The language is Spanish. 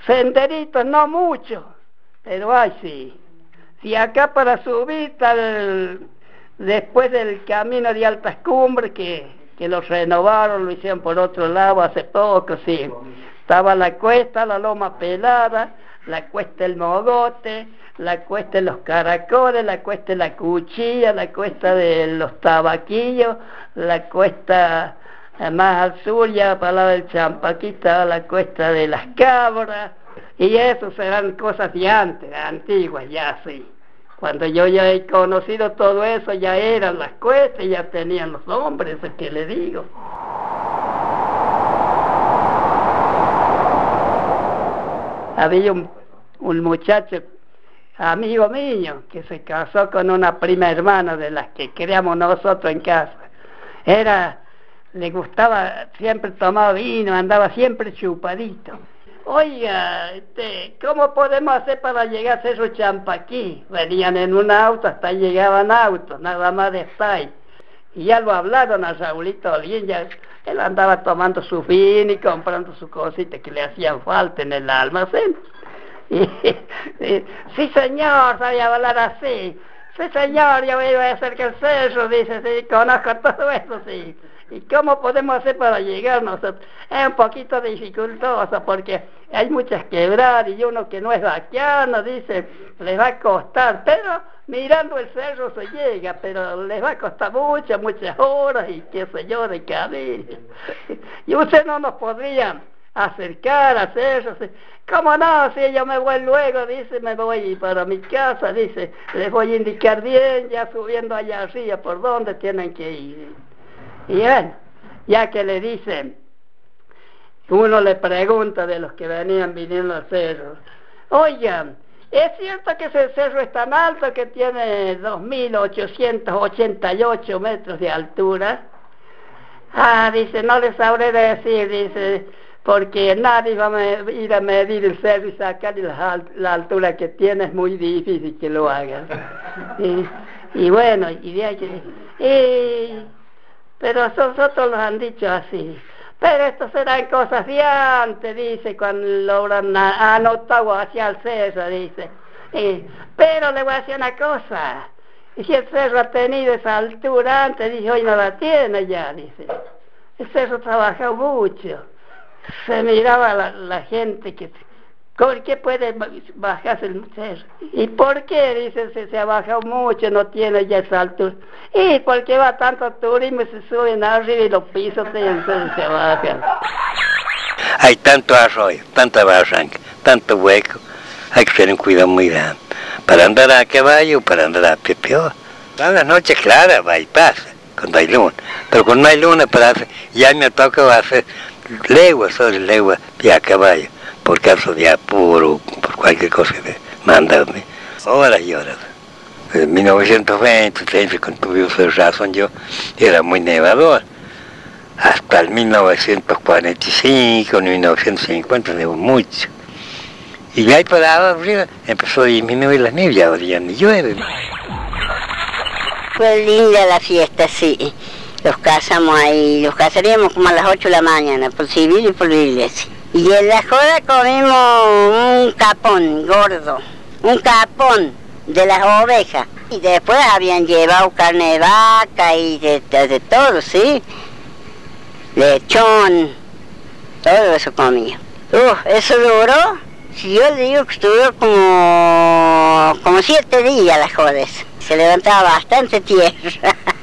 Senderitos no mucho, pero hay sí. Si acá para subir después del camino de altas cumbres que lo renovaron, lo hicieron por otro lado hace poco, sí. Estaba la cuesta, la loma pelada, la cuesta el mogote, la cuesta de los caracoles, la cuesta de la cuchilla, la cuesta de los tabaquillos, la cuesta más al sur, ya para la del Champaquí, estaba la cuesta de las cabras, y eso serán cosas de antes, antiguas, ya sí. Cuando yo ya he conocido todo eso, ya eran las cuestas, ya tenían los hombres, es que le digo. Había un muchacho, amigo mío, que se casó con una prima hermana de las que criamos nosotros en casa. Le gustaba, siempre tomaba vino, andaba siempre chupadito. Oiga, ¿cómo podemos hacer para llegar a Cerro Champaquí? Venían en un auto, hasta ahí llegaban autos, nada más de estar ahí. Y ya lo hablaron a Raulito Olguín, ya él andaba tomando su vino y comprando sus cositas que le hacían falta en el almacén. Sí señor, sabía hablar así. Sí señor, yo iba a hacer que el cerro, dice, sí, conozco todo eso, sí. ¿Y cómo podemos hacer para llegar nosotros? Es un poquito dificultoso porque hay muchas quebradas y uno que no es vaquiano, dice, les va a costar, pero mirando el cerro se llega, pero les va a costar muchas horas y qué sé yo de camino. Y usted no nos podría acercar a cerro, ¿cómo no? Si yo me voy luego, dice, me voy para mi casa, dice, les voy a indicar bien, ya subiendo allá arriba por dónde tienen que ir. Y bueno, ya que le dicen, uno le pregunta de los que venían viniendo al cerro, oigan, ¿es cierto que ese cerro es tan alto que tiene 2.888 metros de altura? Ah, dice, no les sabré decir, dice, porque nadie va a ir a medir el cerro y sacar la altura que tiene, es muy difícil que lo hagan. Y bueno, y de ahí pero nosotros los han dicho así. Pero esto serán cosas de antes, dice, cuando logran anotado hacia el cerro, dice. Pero le voy a decir una cosa. Y si el cerro ha tenido esa altura antes, dice, hoy no la tiene ya, dice. El cerro trabaja mucho. Se miraba la gente que... ¿Por qué puede bajarse el cerro? ¿Y por qué? Dice, se ha bajado mucho, no tiene ya esa altura. Y porque va tanto turismo, se suben arriba y los pisos y entonces se bajan. Hay tanto arroyo, tanta barranca, tanto hueco, hay que tener un cuidado muy grande. Para andar a caballo, para andar a pie peor. Todas las noches claras va y pasa, cuando hay luna. Pero cuando no hay luna, ya me toca hacer leguas sobre leguas y a caballo. Por caso de apuro, por cualquier cosa que mandarme. Horas y horas. En 1920, cuando tuve razón yo, era muy nevador. Hasta el 1945, 1950, nevó mucho. Y de ahí para arriba empezó a disminuir la nieve, ahora ya ni llueve. Fue linda la fiesta, sí. Los casamos ahí, los casaríamos como a las 8 de la mañana, por civil y por la iglesia. Y en la joda comimos un capón gordo, un capón de las ovejas. Y después habían llevado carne de vaca y de todo, ¿sí? Lechón, todo eso comía. Eso duró, si yo le digo que duró como 7 días las jodas. Se levantaba bastante tierra.